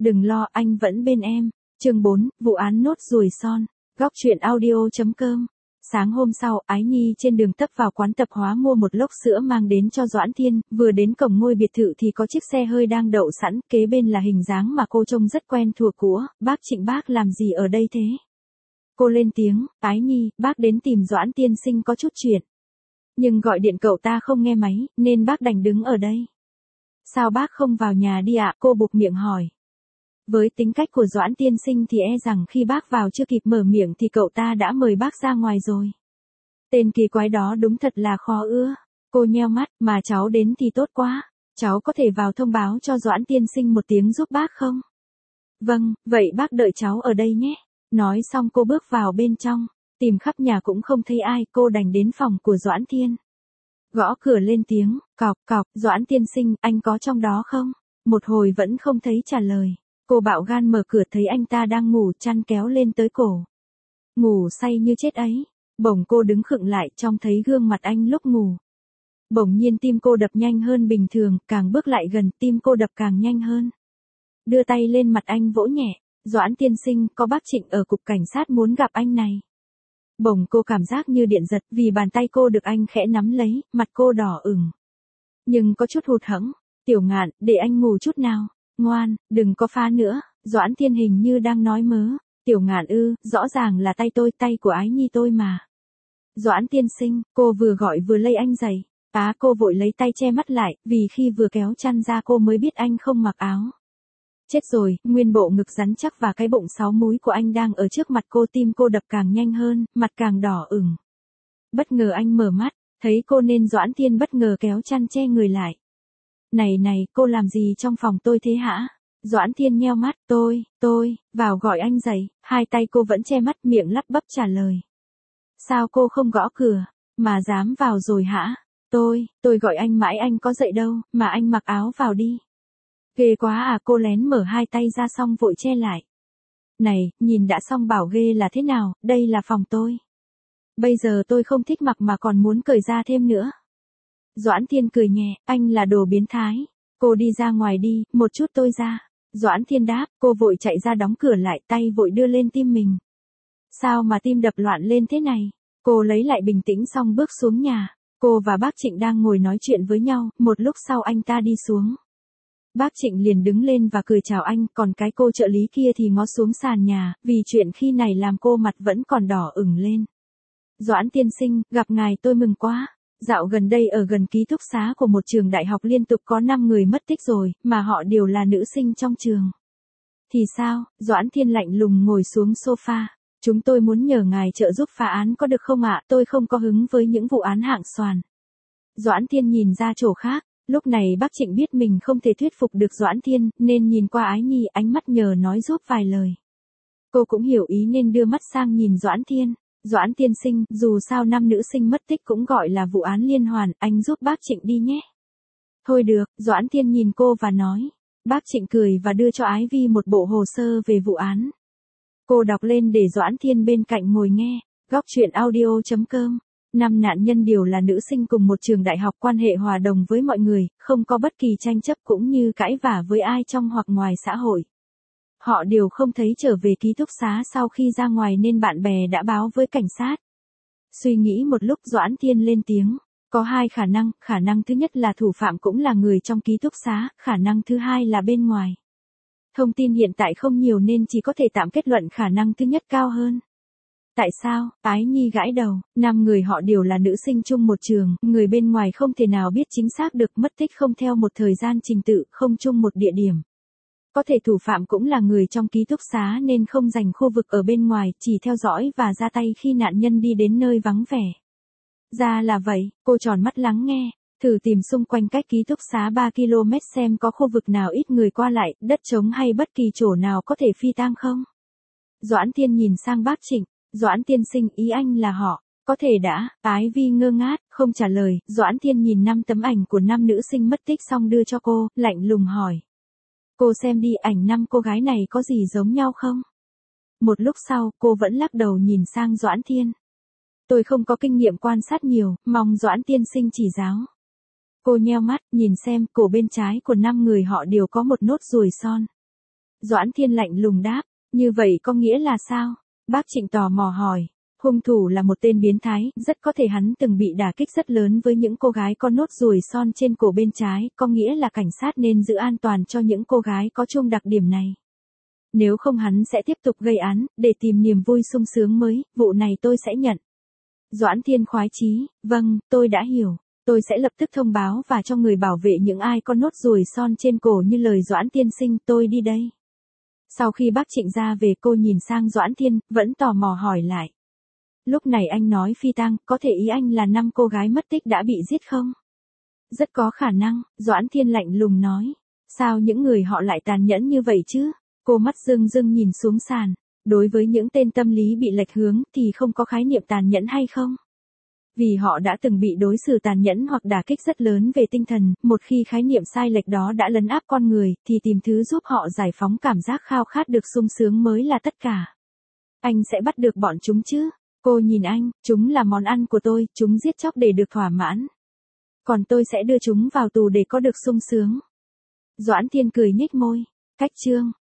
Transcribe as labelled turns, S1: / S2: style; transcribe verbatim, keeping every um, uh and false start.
S1: Đừng lo, anh vẫn bên em. Chương bốn, vụ án nốt ruồi son. Góc truyện audio chấm com. Sáng hôm sau, Ái Nhi trên đường tấp vào quán tạp hóa mua một lốc sữa mang đến cho Doãn Thiên, vừa đến cổng ngôi biệt thự thì có chiếc xe hơi đang đậu sẵn, kế bên là hình dáng mà cô trông rất quen thuộc của, bác Trịnh. Bác làm gì ở đây thế? Cô lên tiếng, Ái Nhi, bác đến tìm Doãn tiên sinh có chút chuyện. Nhưng gọi điện cậu ta không nghe máy, nên bác đành đứng ở đây. Sao bác không vào nhà đi ạ? Cô buộc miệng hỏi. Với tính cách của Doãn tiên sinh thì e rằng khi bác vào chưa kịp mở miệng thì cậu ta đã mời bác ra ngoài rồi. Tên kỳ quái đó đúng thật là khó ưa. Cô nheo mắt, mà cháu đến thì tốt quá. Cháu có thể vào thông báo cho Doãn tiên sinh một tiếng giúp bác không? Vâng, vậy bác đợi cháu ở đây nhé. Nói xong cô bước vào bên trong. Tìm khắp nhà cũng không thấy ai, cô đành đến phòng của Doãn Thiên. Gõ cửa lên tiếng, cọc cọc, Doãn tiên sinh, anh có trong đó không? Một hồi vẫn không thấy trả lời. Cô bạo gan mở cửa thấy anh ta đang ngủ, chăn kéo lên tới cổ. Ngủ say như chết ấy. Bỗng cô đứng khựng lại, trông thấy gương mặt anh lúc ngủ. Bỗng nhiên tim cô đập nhanh hơn bình thường, càng bước lại gần, tim cô đập càng nhanh hơn. Đưa tay lên mặt anh vỗ nhẹ, Doãn tiên sinh, có bác Trịnh ở cục cảnh sát muốn gặp anh này. Bỗng cô cảm giác như điện giật, vì bàn tay cô được anh khẽ nắm lấy, mặt cô đỏ ửng. Nhưng có chút hụt hẫng. Tiểu Ngạn, để anh ngủ chút nào. Ngoan, đừng có phá nữa. Doãn Thiên hình như đang nói mớ. Tiểu Ngạn ư, rõ ràng là tay tôi, tay của Ái Nhi tôi mà. Doãn tiên sinh, cô vừa gọi vừa lay anh dậy. Á, cô vội lấy tay che mắt lại, vì khi vừa kéo chăn ra cô mới biết anh không mặc áo. Chết rồi, nguyên bộ ngực rắn chắc và cái bụng sáu múi của anh đang ở trước mặt cô, tim cô đập càng nhanh hơn, mặt càng đỏ ửng. Bất ngờ anh mở mắt, thấy cô nên Doãn Thiên bất ngờ kéo chăn che người lại. Này này, cô làm gì trong phòng tôi thế hả? Doãn Thiên nheo mắt, tôi, tôi, vào gọi anh dậy, hai tay cô vẫn che mắt, miệng lắp bắp trả lời. Sao cô không gõ cửa, mà dám vào rồi hả? Tôi, tôi gọi anh mãi anh có dậy đâu, mà anh mặc áo vào đi. Ghê quá à, cô lén mở hai tay ra xong vội che lại. Này, nhìn đã xong bảo ghê là thế nào, đây là phòng tôi. Bây giờ tôi không thích mặc mà còn muốn cởi ra thêm nữa. Doãn Thiên cười nhẹ, anh là đồ biến thái. Cô đi ra ngoài đi, một chút tôi ra. Doãn Thiên đáp, cô vội chạy ra đóng cửa lại, tay vội đưa lên tim mình. Sao mà tim đập loạn lên thế này? Cô lấy lại bình tĩnh xong bước xuống nhà. Cô và bác Trịnh đang ngồi nói chuyện với nhau, một lúc sau anh ta đi xuống. Bác Trịnh liền đứng lên và cười chào anh, còn cái cô trợ lý kia thì ngó xuống sàn nhà, vì chuyện khi này làm cô mặt vẫn còn đỏ ửng lên. Doãn tiên sinh, gặp ngài tôi mừng quá. Dạo gần đây ở gần ký túc xá của một trường đại học liên tục có năm người mất tích rồi, mà họ đều là nữ sinh trong trường. Thì sao? Doãn Thiên lạnh lùng ngồi xuống sofa. Chúng tôi muốn nhờ ngài trợ giúp phá án có được không ạ? Tôi không có hứng với những vụ án hạng xoàn. Doãn Thiên nhìn ra chỗ khác. Lúc này bác Trịnh biết mình không thể thuyết phục được Doãn Thiên, nên nhìn qua Ái Nhi, ánh mắt nhờ nói giúp vài lời. Cô cũng hiểu ý nên đưa mắt sang nhìn Doãn Thiên. Doãn tiên sinh, dù sao năm nữ sinh mất tích cũng gọi là vụ án liên hoàn, anh giúp bác Trịnh đi nhé. Thôi được, Doãn Thiên nhìn cô và nói. Bác Trịnh cười và đưa cho Ái Vi một bộ hồ sơ về vụ án. Cô đọc lên để Doãn Thiên bên cạnh ngồi nghe. Góc truyện audio chấm com. Năm nạn nhân đều là nữ sinh cùng một trường đại học, quan hệ hòa đồng với mọi người, không có bất kỳ tranh chấp cũng như cãi vã với ai trong hoặc ngoài xã hội. Họ đều không thấy trở về ký túc xá sau khi ra ngoài nên bạn bè đã báo với cảnh sát. Suy nghĩ một lúc Doãn Thiên lên tiếng. Có hai khả năng, khả năng thứ nhất là thủ phạm cũng là người trong ký túc xá, khả năng thứ hai là bên ngoài. Thông tin hiện tại không nhiều nên chỉ có thể tạm kết luận khả năng thứ nhất cao hơn. Tại sao? Ái Nhi gãi đầu, năm người họ đều là nữ sinh chung một trường, người bên ngoài không thể nào biết chính xác được, mất tích không theo một thời gian trình tự, không chung một địa điểm. Có thể thủ phạm cũng là người trong ký túc xá nên không dành khu vực ở bên ngoài, chỉ theo dõi và ra tay khi nạn nhân đi đến nơi vắng vẻ. Ra là vậy, cô tròn mắt lắng nghe, thử tìm xung quanh cách ký túc xá ba ki lô mét xem có khu vực nào ít người qua lại, đất trống hay bất kỳ chỗ nào có thể phi tang không. Doãn Thiên nhìn sang bác Trịnh. Doãn tiên sinh, ý anh là họ, có thể đã, Ái Vi ngơ ngác, không trả lời. Doãn Thiên nhìn năm tấm ảnh của năm nữ sinh mất tích xong đưa cho cô, lạnh lùng hỏi. Cô xem đi, ảnh năm cô gái này có gì giống nhau không? Một lúc sau, cô vẫn lắc đầu nhìn sang Doãn Thiên. Tôi không có kinh nghiệm quan sát nhiều, mong Doãn tiên sinh chỉ giáo. Cô nheo mắt, nhìn xem, cổ bên trái của năm người họ đều có một nốt ruồi son. Doãn Thiên lạnh lùng đáp, như vậy có nghĩa là sao? Bác Trịnh tò mò hỏi. Hung thủ là một tên biến thái, rất có thể hắn từng bị đả kích rất lớn với những cô gái có nốt ruồi son trên cổ bên trái, có nghĩa là cảnh sát nên giữ an toàn cho những cô gái có chung đặc điểm này. Nếu không hắn sẽ tiếp tục gây án, để tìm niềm vui sung sướng mới, vụ này tôi sẽ nhận. Doãn Thiên khoái chí, vâng, tôi đã hiểu. Tôi sẽ lập tức thông báo và cho người bảo vệ những ai có nốt ruồi son trên cổ như lời Doãn tiên sinh, tôi đi đây. Sau khi bác Trịnh ra về, cô nhìn sang Doãn Thiên, vẫn tò mò hỏi lại. Lúc này anh nói phi tang, có thể ý anh là năm cô gái mất tích đã bị giết không? Rất có khả năng, Doãn Thiên lạnh lùng nói. Sao những người họ lại tàn nhẫn như vậy chứ? Cô mắt rưng rưng nhìn xuống sàn. Đối với những tên tâm lý bị lệch hướng thì không có khái niệm tàn nhẫn hay không? Vì họ đã từng bị đối xử tàn nhẫn hoặc đả kích rất lớn về tinh thần, một khi khái niệm sai lệch đó đã lấn áp con người, thì tìm thứ giúp họ giải phóng cảm giác khao khát được sung sướng mới là tất cả. Anh sẽ bắt được bọn chúng chứ? Cô nhìn anh, chúng là món ăn của tôi, chúng giết chóc để được thỏa mãn. Còn tôi sẽ đưa chúng vào tù để có được sung sướng. Doãn Thiên cười nhếch môi. Cách chương